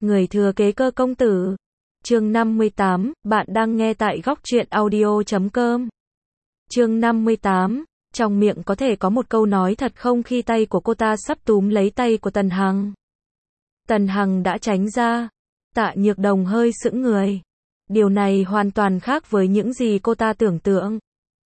Người thừa kế Cơ công tử. Chương 58, bạn đang nghe tại góc truyện audio.com. Chương 58, trong miệng có thể có một câu nói thật không khi tay của cô ta sắp túm lấy tay của Tần Hằng. Tần Hằng đã tránh ra. Tạ Nhược Đồng hơi sững người. Điều này hoàn toàn khác với những gì cô ta tưởng tượng.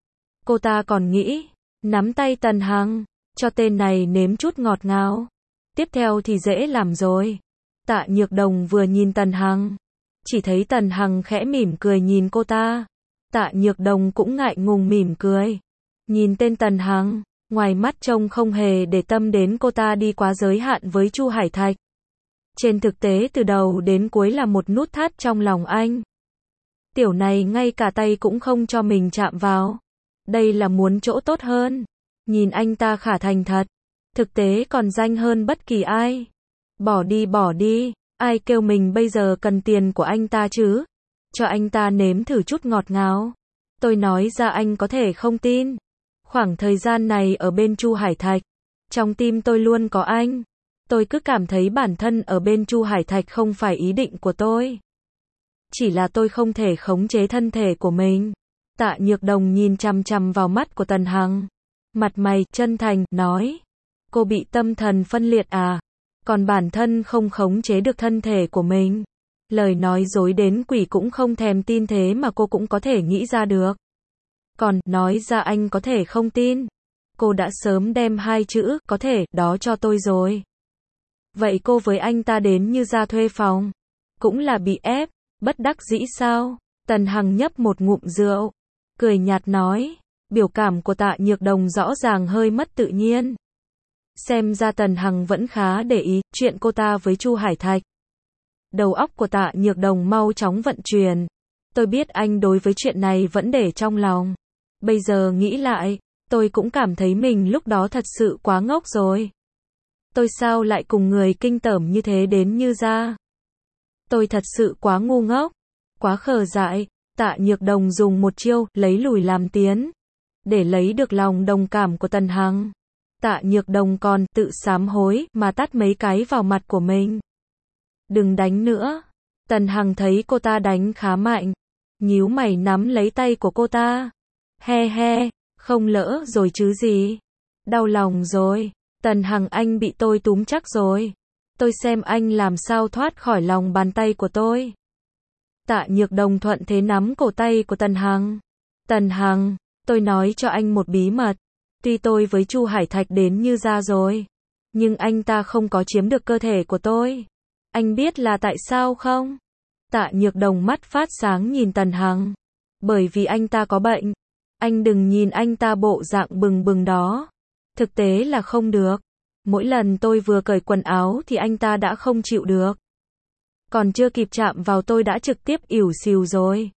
Cô ta còn nghĩ, nắm tay Tần Hằng, cho tên này nếm chút ngọt ngào. Tiếp theo thì dễ làm rồi. Tạ Nhược Đồng vừa nhìn Tần Hằng, chỉ thấy Tần Hằng khẽ mỉm cười nhìn cô ta. Tạ Nhược Đồng cũng ngại ngùng mỉm cười. Nhìn tên Tần Hằng, ngoài mắt trông không hề để tâm đến cô ta đi quá giới hạn với Chu Hải Thạch. Trên thực tế từ đầu đến cuối là một nút thắt trong lòng anh. Tiểu này ngay cả tay cũng không cho mình chạm vào. Đây là muốn chỗ tốt hơn. Nhìn anh ta khả thành thật. Thực tế còn danh hơn bất kỳ ai. Bỏ đi, ai kêu mình bây giờ cần tiền của anh ta chứ? Cho anh ta nếm thử chút ngọt ngào. Tôi nói ra anh có thể không tin. Khoảng thời gian này ở bên Chu Hải Thạch, trong tim tôi luôn có anh. Tôi cứ cảm thấy bản thân ở bên Chu Hải Thạch không phải ý định của tôi. Chỉ là tôi không thể khống chế thân thể của mình. Tạ Nhược Đồng nhìn chằm chằm vào mắt của Tần Hằng. Mặt mày chân thành, nói. Cô bị tâm thần phân liệt à? Còn bản thân không khống chế được thân thể của mình. Lời nói dối đến quỷ cũng không thèm tin thế mà cô cũng có thể nghĩ ra được. Còn, nói ra anh có thể không tin. Cô đã sớm đem hai chữ, có thể, đó cho tôi rồi. Vậy cô với anh ta đến như ra thuê phòng. Cũng là bị ép, bất đắc dĩ sao? Tần Hằng nhấp một ngụm rượu. Cười nhạt nói. Biểu cảm của Tạ Nhược Đồng rõ ràng hơi mất tự nhiên. Xem ra Tần Hằng vẫn khá để ý chuyện cô ta với Chu Hải Thạch. Đầu óc của Tạ Nhược Đồng mau chóng vận chuyển. Tôi biết anh đối với chuyện này vẫn để trong lòng. Bây giờ nghĩ lại, tôi cũng cảm thấy mình lúc đó thật sự quá ngốc rồi. Tôi sao lại cùng người kinh tởm như thế đến như ra? Tôi thật sự quá ngu ngốc, quá khờ dại. Tạ Nhược Đồng dùng một chiêu, lấy lùi làm tiến. Để lấy được lòng đồng cảm của Tần Hằng. Tạ Nhược Đồng còn tự sám hối mà tát mấy cái vào mặt của mình. Đừng đánh nữa. Tần Hằng thấy cô ta đánh khá mạnh. Nhíu mày nắm lấy tay của cô ta. He, không lỡ rồi chứ gì. Đau lòng rồi. Tần Hằng anh bị tôi túm chắc rồi. Tôi xem anh làm sao thoát khỏi lòng bàn tay của tôi. Tạ Nhược Đồng thuận thế nắm cổ tay của Tần Hằng. Tần Hằng, tôi nói cho anh một bí mật. Tuy tôi với Chu Hải Thạch đến như ra rồi, nhưng anh ta không có chiếm được cơ thể của tôi. Anh biết là tại sao không? Tạ Nhược Đồng mắt phát sáng nhìn Tần Hằng. Bởi vì anh ta có bệnh. Anh đừng nhìn anh ta bộ dạng bừng bừng đó. Thực tế là không được. Mỗi lần tôi vừa cởi quần áo thì anh ta đã không chịu được. Còn chưa kịp chạm vào tôi đã trực tiếp ỉu xìu rồi.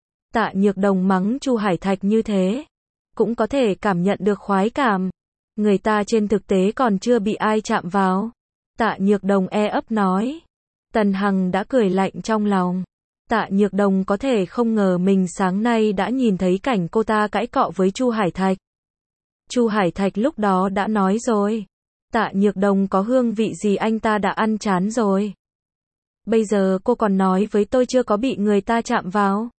Tạ Nhược Đồng mắng Chu Hải Thạch như thế. Cũng có thể cảm nhận được khoái cảm. Người ta trên thực tế còn chưa bị ai chạm vào. Tạ Nhược Đồng ấp nói. Tần Hằng đã cười lạnh trong lòng. Tạ Nhược Đồng có thể không ngờ mình sáng nay đã nhìn thấy cảnh cô ta cãi cọ với Chu Hải Thạch. Chu Hải Thạch lúc đó đã nói rồi. Tạ Nhược Đồng có hương vị gì anh ta đã ăn chán rồi. Bây giờ cô còn nói với tôi chưa có bị người ta chạm vào.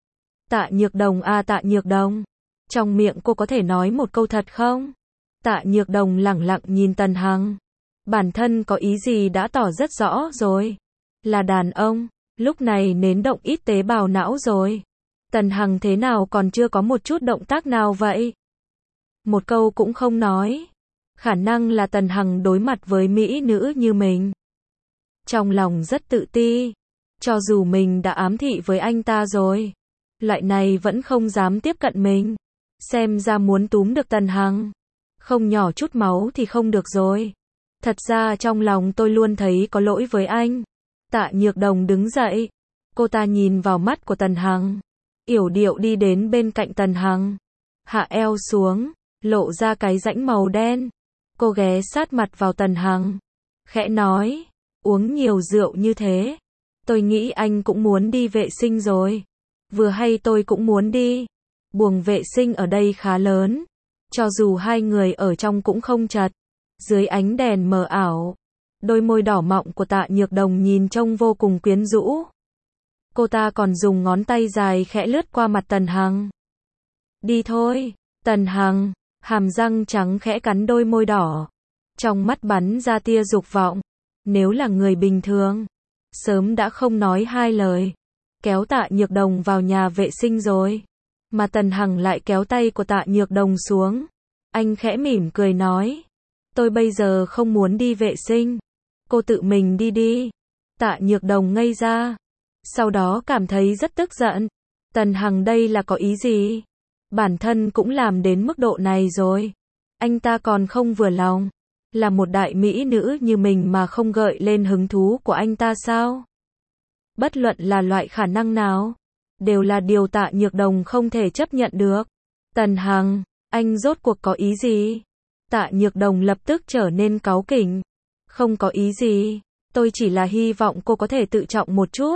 Tạ Nhược Đồng à, Tạ Nhược Đồng. Trong miệng cô có thể nói một câu thật không? Tạ Nhược Đồng lẳng lặng nhìn Tần Hằng. Bản thân có ý gì đã tỏ rất rõ rồi. Là đàn ông, lúc này nến động ít tế bào não rồi. Tần Hằng thế nào còn chưa có một chút động tác nào vậy? Một câu cũng không nói. Khả năng là Tần Hằng đối mặt với mỹ nữ như mình. Trong lòng rất tự ti. Cho dù mình đã ám thị với anh ta rồi. Loại này vẫn không dám tiếp cận mình. Xem ra muốn túm được Tần Hằng. Không nhỏ chút máu thì không được rồi. Thật ra trong lòng tôi luôn thấy có lỗi với anh. Tạ Nhược Đồng đứng dậy. Cô ta nhìn vào mắt của Tần Hằng. Yểu điệu đi đến bên cạnh Tần Hằng. Hạ eo xuống. Lộ ra cái rãnh màu đen. Cô ghé sát mặt vào Tần Hằng. Khẽ nói. Uống nhiều rượu như thế. Tôi nghĩ anh cũng muốn đi vệ sinh rồi. Vừa hay tôi cũng muốn đi. Buồng vệ sinh ở đây khá lớn. Cho dù hai người ở trong cũng không chật. Dưới ánh đèn mờ ảo. Đôi môi đỏ mọng của Tạ Nhược Đồng nhìn trông vô cùng quyến rũ. Cô ta còn dùng ngón tay dài khẽ lướt qua mặt Tần Hằng. Đi thôi. Tần Hằng, hàm răng trắng khẽ cắn đôi môi đỏ. Trong mắt bắn ra tia dục vọng. Nếu là người bình thường, sớm đã không nói hai lời, kéo Tạ Nhược Đồng vào nhà vệ sinh rồi. Mà Tần Hằng lại kéo tay của Tạ Nhược Đồng xuống. Anh khẽ mỉm cười nói. Tôi bây giờ không muốn đi vệ sinh. Cô tự mình đi đi. Tạ Nhược Đồng ngây ra. Sau đó cảm thấy rất tức giận. Tần Hằng đây là có ý gì? Bản thân cũng làm đến mức độ này rồi. Anh ta còn không vừa lòng. Là một đại mỹ nữ như mình mà không gợi lên hứng thú của anh ta sao? Bất luận là loại khả năng nào, đều là điều Tạ Nhược Đồng không thể chấp nhận được. Tần Hằng, anh rốt cuộc có ý gì? Tạ Nhược Đồng lập tức trở nên cáu kỉnh. Không có ý gì, tôi chỉ là hy vọng cô có thể tự trọng một chút.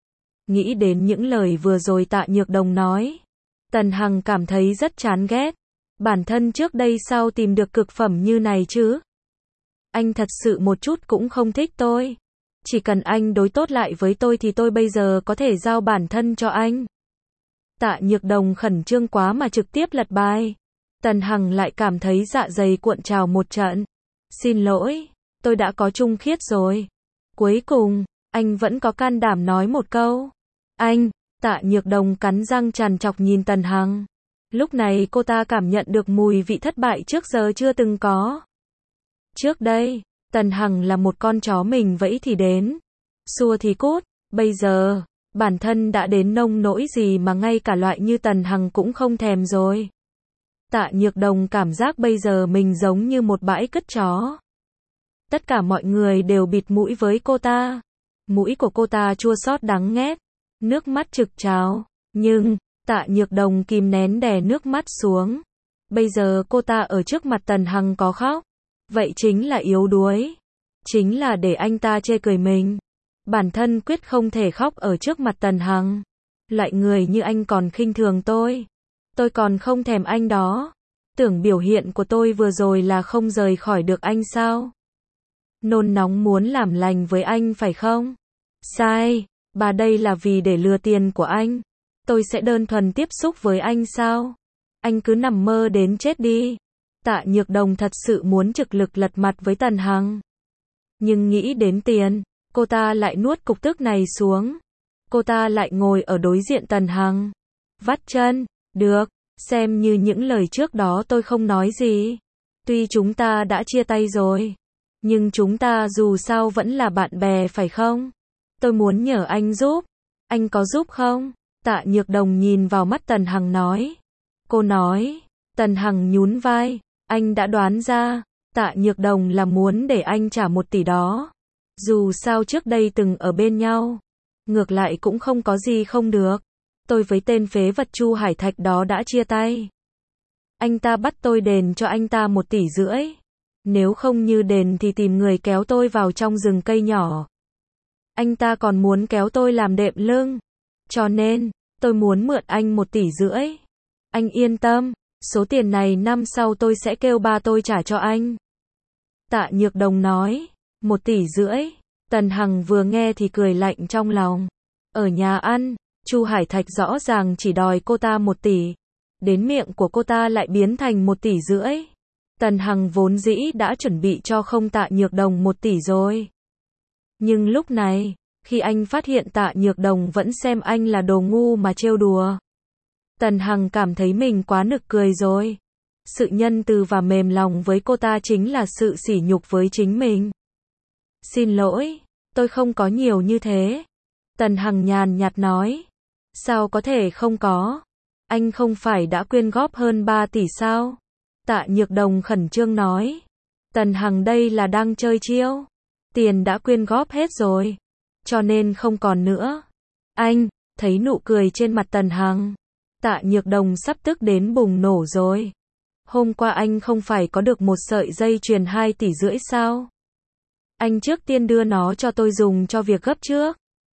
Nghĩ đến những lời vừa rồi Tạ Nhược Đồng nói, Tần Hằng cảm thấy rất chán ghét. Bản thân trước đây sao tìm được cực phẩm như này chứ? Anh thật sự một chút cũng không thích tôi. Chỉ cần anh đối tốt lại với tôi thì tôi bây giờ có thể giao bản thân cho anh. Tạ Nhược Đồng khẩn trương quá mà trực tiếp lật bài. Tần Hằng lại cảm thấy dạ dày cuộn trào một trận. Xin lỗi, tôi đã có chung khiết rồi. Cuối cùng, anh vẫn có can đảm nói một câu. Anh, Tạ Nhược Đồng cắn răng trằn trọc nhìn Tần Hằng. Lúc này cô ta cảm nhận được mùi vị thất bại trước giờ chưa từng có. Trước đây, Tần Hằng là một con chó mình vẫy thì đến, xua thì cút. Bây giờ, bản thân đã đến nông nỗi gì mà ngay cả loại như Tần Hằng cũng không thèm rồi. Tạ Nhược Đồng cảm giác bây giờ mình giống như một bãi cứt chó. Tất cả mọi người đều bịt mũi với cô ta. Mũi của cô ta chua xót đắng nghét, nước mắt trực trào. Nhưng, Tạ Nhược Đồng kìm nén đè nước mắt xuống. Bây giờ cô ta ở trước mặt Tần Hằng có khóc. Vậy chính là yếu đuối. Chính là để anh ta chê cười mình. Bản thân quyết không thể khóc ở trước mặt Tần Hằng. Loại người như anh còn khinh thường tôi. Tôi còn không thèm anh đó. Tưởng biểu hiện của tôi vừa rồi là không rời khỏi được anh sao? Nôn nóng muốn làm lành với anh phải không? Sai, bà đây là vì để lừa tiền của anh. Tôi sẽ đơn thuần tiếp xúc với anh sao? Anh cứ nằm mơ đến chết đi. Tạ Nhược Đồng thật sự muốn trực lực lật mặt với Tần Hằng. Nhưng nghĩ đến tiền, cô ta lại nuốt cục tức này xuống. Cô ta lại ngồi ở đối diện Tần Hằng. Vắt chân, được, xem như những lời trước đó tôi không nói gì. Tuy chúng ta đã chia tay rồi, nhưng chúng ta dù sao vẫn là bạn bè phải không? Tôi muốn nhờ anh giúp. Anh có giúp không? Tạ Nhược Đồng nhìn vào mắt Tần Hằng nói. Cô nói. Tần Hằng nhún vai. Anh đã đoán ra. Tạ Nhược Đồng là muốn để anh trả 1 tỷ đó. Dù sao trước đây từng ở bên nhau. Ngược lại cũng không có gì không được. Tôi với tên phế vật Chu Hải Thạch đó đã chia tay. Anh ta bắt tôi đền cho anh ta 1,5 tỷ. Nếu không như đền thì tìm người kéo tôi vào trong rừng cây nhỏ. Anh ta còn muốn kéo tôi làm đệm lưng. Cho nên, tôi muốn mượn anh 1,5 tỷ. Anh yên tâm, số tiền này năm sau tôi sẽ kêu ba tôi trả cho anh. Tạ Nhược Đồng nói, 1,5 tỷ. Tần Hằng vừa nghe thì cười lạnh trong lòng. Ở nhà ăn, Chu Hải Thạch rõ ràng chỉ đòi cô ta 1 tỷ. Đến miệng của cô ta lại biến thành 1,5 tỷ. Tần Hằng vốn dĩ đã chuẩn bị cho không Tạ Nhược Đồng 1 tỷ rồi. Nhưng lúc này, khi anh phát hiện Tạ Nhược Đồng vẫn xem anh là đồ ngu mà trêu đùa. Tần Hằng cảm thấy mình quá nực cười rồi. Sự nhân từ và mềm lòng với cô ta chính là sự sỉ nhục với chính mình. Xin lỗi, tôi không có nhiều như thế. Tần Hằng nhàn nhạt nói. Sao có thể không có? Anh không phải đã quyên góp hơn 3 tỷ sao? Tạ Nhược Đồng khẩn trương nói. Tần Hằng đây là đang chơi chiêu. Tiền đã quyên góp hết rồi. Cho nên không còn nữa. Anh, thấy nụ cười trên mặt Tần Hằng. Tạ Nhược Đồng sắp tức đến bùng nổ rồi. Hôm qua anh không phải có được một sợi dây chuyền 2,5 tỷ sao? Anh trước tiên đưa nó cho tôi dùng cho việc gấp trước.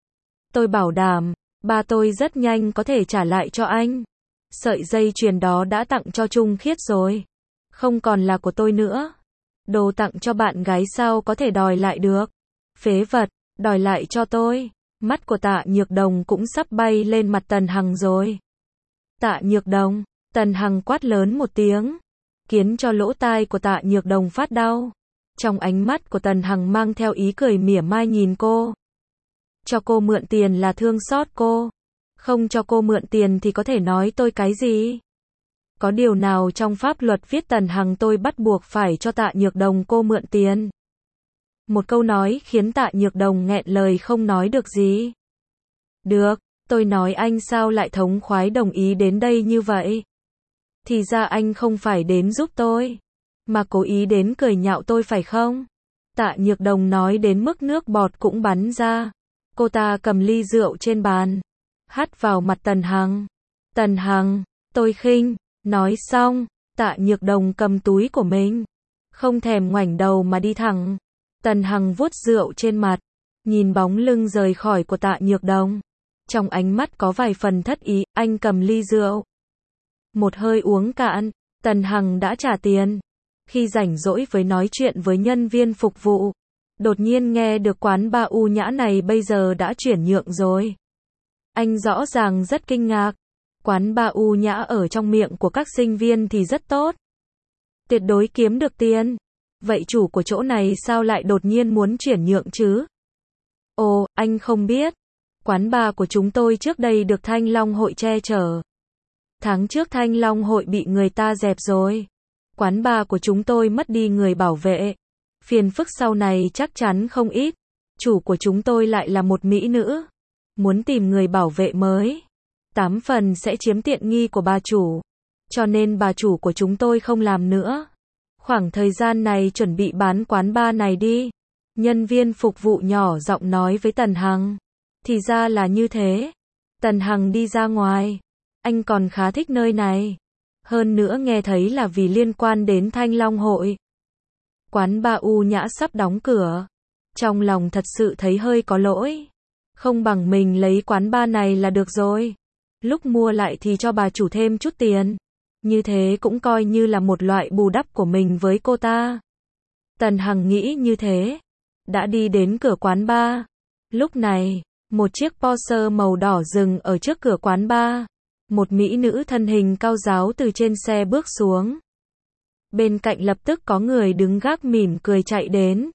Tôi bảo đảm, ba tôi rất nhanh có thể trả lại cho anh. Sợi dây chuyền đó đã tặng cho Trung Khiết rồi. Không còn là của tôi nữa. Đồ tặng cho bạn gái sao có thể đòi lại được? Phế vật, đòi lại cho tôi. Mắt của Tạ Nhược Đồng cũng sắp bay lên mặt Tần Hằng rồi. Tạ Nhược Đồng, Tần Hằng quát lớn một tiếng, khiến cho lỗ tai của Tạ Nhược Đồng phát đau. Trong ánh mắt của Tần Hằng mang theo ý cười mỉa mai nhìn cô. Cho cô mượn tiền là thương xót cô. Không cho cô mượn tiền thì có thể nói tôi cái gì? Có điều nào trong pháp luật viết Tần Hằng tôi bắt buộc phải cho Tạ Nhược Đồng cô mượn tiền? Một câu nói khiến Tạ Nhược Đồng nghẹn lời không nói được gì. Được, tôi nói anh sao lại thống khoái đồng ý đến đây như vậy? Thì ra anh không phải đến giúp tôi, mà cố ý đến cười nhạo tôi phải không? Tạ Nhược Đồng nói đến mức nước bọt cũng bắn ra. Cô ta cầm ly rượu trên bàn, hắt vào mặt Tần Hằng. Tần Hằng, tôi khinh. Nói xong, Tạ Nhược Đồng cầm túi của mình, không thèm ngoảnh đầu mà đi thẳng. Tần Hằng vuốt rượu trên mặt, nhìn bóng lưng rời khỏi của Tạ Nhược Đồng. Trong ánh mắt có vài phần thất ý, anh cầm ly rượu. Một hơi uống cạn, Tần Hằng đã trả tiền. Khi rảnh rỗi với nói chuyện với nhân viên phục vụ, đột nhiên nghe được quán bar U Nhã này bây giờ đã chuyển nhượng rồi. Anh rõ ràng rất kinh ngạc. Quán bar U Nhã ở trong miệng của các sinh viên thì rất tốt. Tuyệt đối kiếm được tiền. Vậy chủ của chỗ này sao lại đột nhiên muốn chuyển nhượng chứ? Ồ, anh không biết. Quán bar của chúng tôi trước đây được Thanh Long Hội che chở. Tháng trước Thanh Long Hội bị người ta dẹp rồi. Quán bar của chúng tôi mất đi người bảo vệ. Phiền phức sau này chắc chắn không ít. Chủ của chúng tôi lại là một mỹ nữ. Muốn tìm người bảo vệ mới. 8 phần sẽ chiếm tiện nghi của bà chủ. Cho nên bà chủ của chúng tôi không làm nữa. Khoảng thời gian này chuẩn bị bán quán bar này đi. Nhân viên phục vụ nhỏ giọng nói với Tần Hằng. Thì ra là như thế. Tần Hằng đi ra ngoài. Anh còn khá thích nơi này. Hơn nữa nghe thấy là vì liên quan đến Thanh Long Hội. Quán bar U Nhã sắp đóng cửa. Trong lòng thật sự thấy hơi có lỗi. Không bằng mình lấy quán bar này là được rồi. Lúc mua lại thì cho bà chủ thêm chút tiền. Như thế cũng coi như là một loại bù đắp của mình với cô ta. Tần Hằng nghĩ như thế. Đã đi đến cửa quán bar. Lúc này, một chiếc Porsche màu đỏ dừng ở trước cửa quán bar. Một mỹ nữ thân hình cao ráo từ trên xe bước xuống. Bên cạnh lập tức có người đứng gác mỉm cười chạy đến.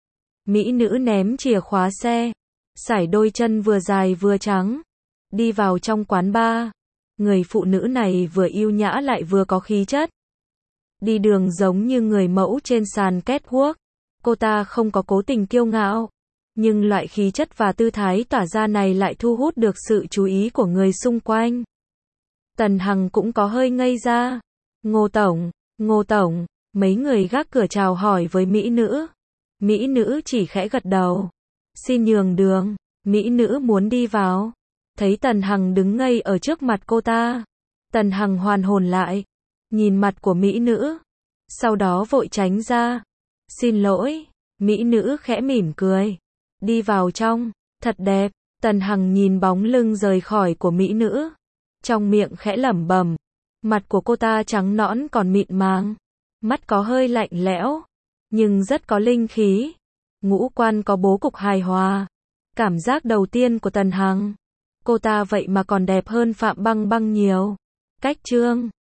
Mỹ nữ ném chìa khóa xe. Sải đôi chân vừa dài vừa trắng. Đi vào trong quán bar. Người phụ nữ này vừa yêu nhã lại vừa có khí chất. Đi đường giống như người mẫu trên sàn catwalk. Cô ta không có cố tình kiêu ngạo. Nhưng loại khí chất và tư thái tỏa ra này lại thu hút được sự chú ý của người xung quanh. Tần Hằng cũng có hơi ngây ra. Ngô Tổng, mấy người gác cửa chào hỏi với mỹ nữ. Mỹ nữ chỉ khẽ gật đầu. Xin nhường đường, mỹ nữ muốn đi vào. Thấy Tần Hằng đứng ngây ở trước mặt cô ta. Tần Hằng hoàn hồn lại. Nhìn mặt của mỹ nữ. Sau đó vội tránh ra. Xin lỗi. Mỹ nữ khẽ mỉm cười. Đi vào trong. Thật đẹp. Tần Hằng nhìn bóng lưng rời khỏi của mỹ nữ. Trong miệng khẽ lẩm bẩm. Mặt của cô ta trắng nõn còn mịn màng. Mắt có hơi lạnh lẽo. Nhưng rất có linh khí. Ngũ quan có bố cục hài hòa. Cảm giác đầu tiên của Tần Hằng. Cô ta vậy mà còn đẹp hơn Phạm Băng Băng nhiều. Cách chương